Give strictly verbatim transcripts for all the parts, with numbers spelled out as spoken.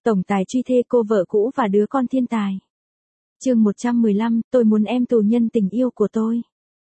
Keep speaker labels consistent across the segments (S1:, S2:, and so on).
S1: tổng tài truy thê cô vợ cũ và đứa con thiên tài. Chương một trăm mười lăm, tôi muốn em tù nhân tình yêu của tôi.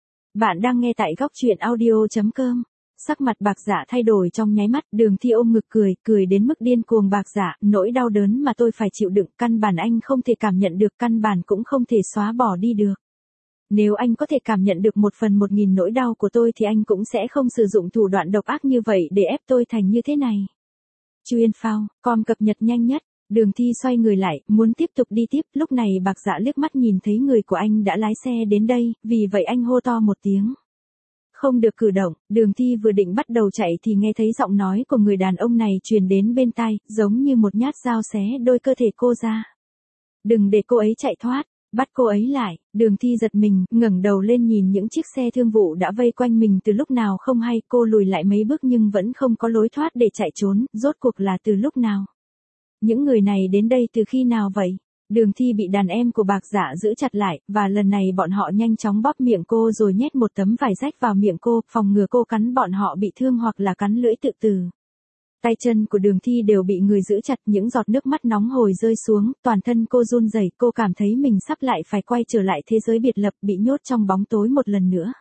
S1: Bạn đang nghe tại góc truyện audio chấm com. Sắc mặt Bạc Dạ thay đổi trong nháy mắt, Đường Thi ôm ngực cười, cười đến mức điên cuồng. Bạc Dạ, nỗi đau đớn mà tôi phải chịu đựng, căn bản anh không thể cảm nhận được, căn bản cũng không thể xóa bỏ đi được. Nếu anh có thể cảm nhận được một phần một nghìn nỗi đau của tôi thì anh cũng sẽ không sử dụng thủ đoạn độc ác như vậy để ép tôi thành như thế này. Chuyên phao, com cập nhật nhanh nhất. Đường Thi xoay người lại, muốn tiếp tục đi tiếp, lúc này Bạc Dạ liếc mắt nhìn thấy người của anh đã lái xe đến đây, vì vậy anh hô to một tiếng. Không được cử động, Đường Thi vừa định bắt đầu chạy thì nghe thấy giọng nói của người đàn ông này truyền đến bên tai, giống như một nhát dao xé đôi cơ thể cô ra. Đừng để cô ấy chạy thoát, bắt cô ấy lại. Đường Thi giật mình, ngẩng đầu lên nhìn những chiếc xe thương vụ đã vây quanh mình từ lúc nào không hay, cô lùi lại mấy bước nhưng vẫn không có lối thoát để chạy trốn, rốt cuộc là từ lúc nào? Những người này đến đây từ khi nào vậy? Đường Thi bị đàn em của Bạc Dạ giữ chặt lại, và lần này bọn họ nhanh chóng bóp miệng cô rồi nhét một tấm vải rách vào miệng cô, phòng ngừa cô cắn bọn họ bị thương hoặc là cắn lưỡi tự tử. Tay chân của Đường Thi đều bị người giữ chặt, những giọt nước mắt nóng hổi rơi xuống, toàn thân cô run rẩy, cô cảm thấy mình sắp lại phải quay trở lại thế giới biệt lập, bị nhốt trong bóng tối một lần nữa.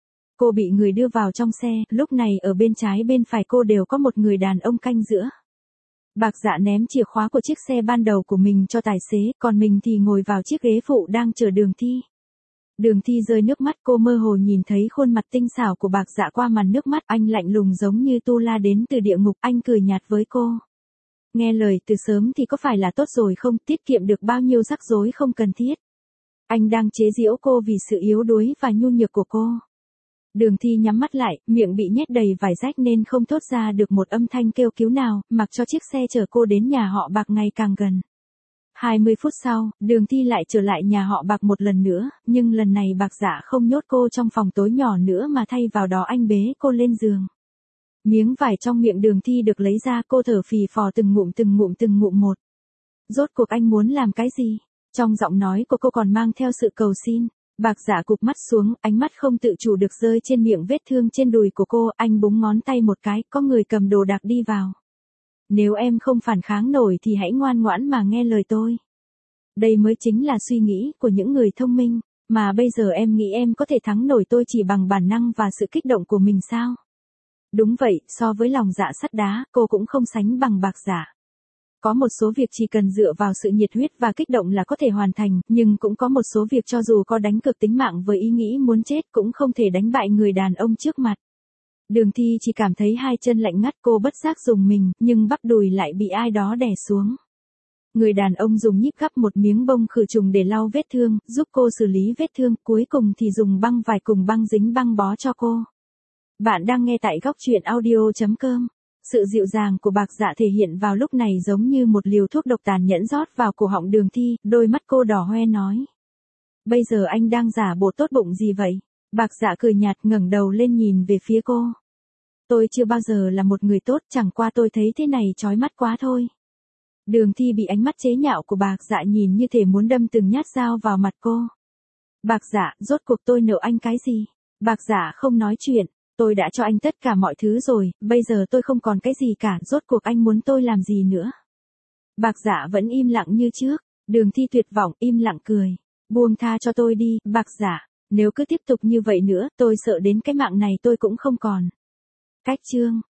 S1: Cô bị người đưa vào trong xe, lúc này ở bên trái bên phải cô đều có một người đàn ông canh giữa. Bạc Dạ ném chìa khóa của chiếc xe ban đầu của mình cho tài xế, còn mình thì ngồi vào chiếc ghế phụ đang chờ Đường Thi. Đường Thi rơi nước mắt, cô mơ hồ nhìn thấy khuôn mặt tinh xảo của Bạc Dạ qua màn nước mắt, anh lạnh lùng giống như tu la đến từ địa ngục, anh cười nhạt với cô. Nghe lời từ sớm thì có phải là tốt rồi không, tiết kiệm được bao nhiêu rắc rối không cần thiết. Anh đang chế giễu cô vì sự yếu đuối và nhu nhược của cô. Đường Thi nhắm mắt lại, miệng bị nhét đầy vải rách nên không thốt ra được một âm thanh kêu cứu nào, mặc cho chiếc xe chở cô đến nhà họ Bạc ngày càng gần. hai mươi phút sau, Đường Thi lại trở lại nhà họ Bạc một lần nữa, nhưng lần này Bạc Dạ không nhốt cô trong phòng tối nhỏ nữa mà thay vào đó anh bế cô lên giường. Miếng vải trong miệng Đường Thi được lấy ra, cô thở phì phò từng ngụm từng ngụm từng ngụm một. Rốt cuộc anh muốn làm cái gì? Trong giọng nói của cô còn mang theo sự cầu xin. Bạc Dạ cụp mắt xuống, ánh mắt không tự chủ được rơi trên miệng vết thương trên đùi của cô, anh búng ngón tay một cái, có người cầm đồ đạc đi vào. Nếu em không phản kháng nổi thì hãy ngoan ngoãn mà nghe lời tôi. Đây mới chính là suy nghĩ của những người thông minh, mà bây giờ em nghĩ em có thể thắng nổi tôi chỉ bằng bản năng và sự kích động của mình sao? Đúng vậy, so với lòng dạ sắt đá, cô cũng không sánh bằng Bạc Dạ. Có một số việc chỉ cần dựa vào sự nhiệt huyết và kích động là có thể hoàn thành, nhưng cũng có một số việc cho dù có đánh cược tính mạng với ý nghĩ muốn chết cũng không thể đánh bại người đàn ông trước mặt. Đường Thi chỉ cảm thấy hai chân lạnh ngắt, cô bất giác dùng mình, nhưng bắp đùi lại bị ai đó đè xuống. Người đàn ông dùng nhíp gắp một miếng bông khử trùng để lau vết thương, giúp cô xử lý vết thương, cuối cùng thì dùng băng vải cùng băng dính băng bó cho cô. Bạn đang nghe tại góc truyện audio chấm com. Sự dịu dàng của Bạc Dạ thể hiện vào lúc này giống như một liều thuốc độc tàn nhẫn rót vào cổ họng Đường Thi, đôi mắt cô đỏ hoe nói. Bây giờ anh đang giả bộ tốt bụng gì vậy? Bạc Dạ cười nhạt, ngẩng đầu lên nhìn về phía cô. Tôi chưa bao giờ là một người tốt, chẳng qua tôi thấy thế này chói mắt quá thôi. Đường Thi bị ánh mắt chế nhạo của Bạc Dạ nhìn như thể muốn đâm từng nhát dao vào mặt cô. Bạc Dạ, rốt cuộc tôi nợ anh cái gì? Bạc Dạ không nói chuyện. Tôi đã cho anh tất cả mọi thứ rồi, bây giờ tôi không còn cái gì cả, rốt cuộc anh muốn tôi làm gì nữa? Bạc Dạ vẫn im lặng như trước, Đường Thi tuyệt vọng, im lặng cười. Buông tha cho tôi đi, Bạc Dạ, nếu cứ tiếp tục như vậy nữa, tôi sợ đến cái mạng này tôi cũng không còn. Cách chương